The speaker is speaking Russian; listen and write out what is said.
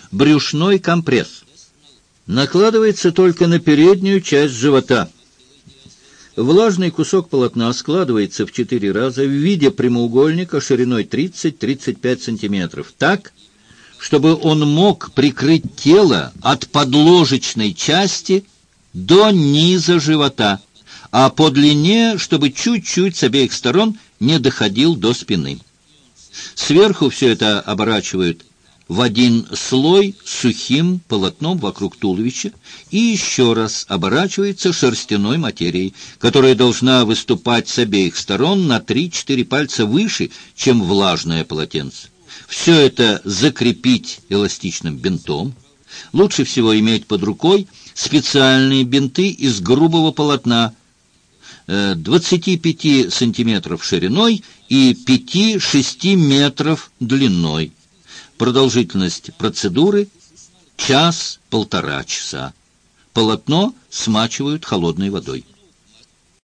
Брюшной компресс. Накладывается только на переднюю часть живота. Влажный кусок полотна складывается в 4 раза в виде прямоугольника шириной 30-35 сантиметров, так, чтобы он мог прикрыть тело от подложечной части до низа живота, а по длине, чтобы чуть-чуть с обеих сторон не доходил до спины. Сверху все это оборачивают в один слой сухим полотном вокруг туловища и еще раз оборачивается шерстяной материей, которая должна выступать с обеих сторон на 3-4 пальца выше, чем влажное полотенце. Все это закрепить эластичным бинтом. Лучше всего иметь под рукой специальные бинты из грубого полотна 25 сантиметров шириной и 5-6 метров длиной. Продолжительность процедуры – 1–1,5 часа. Полотно смачивают холодной водой.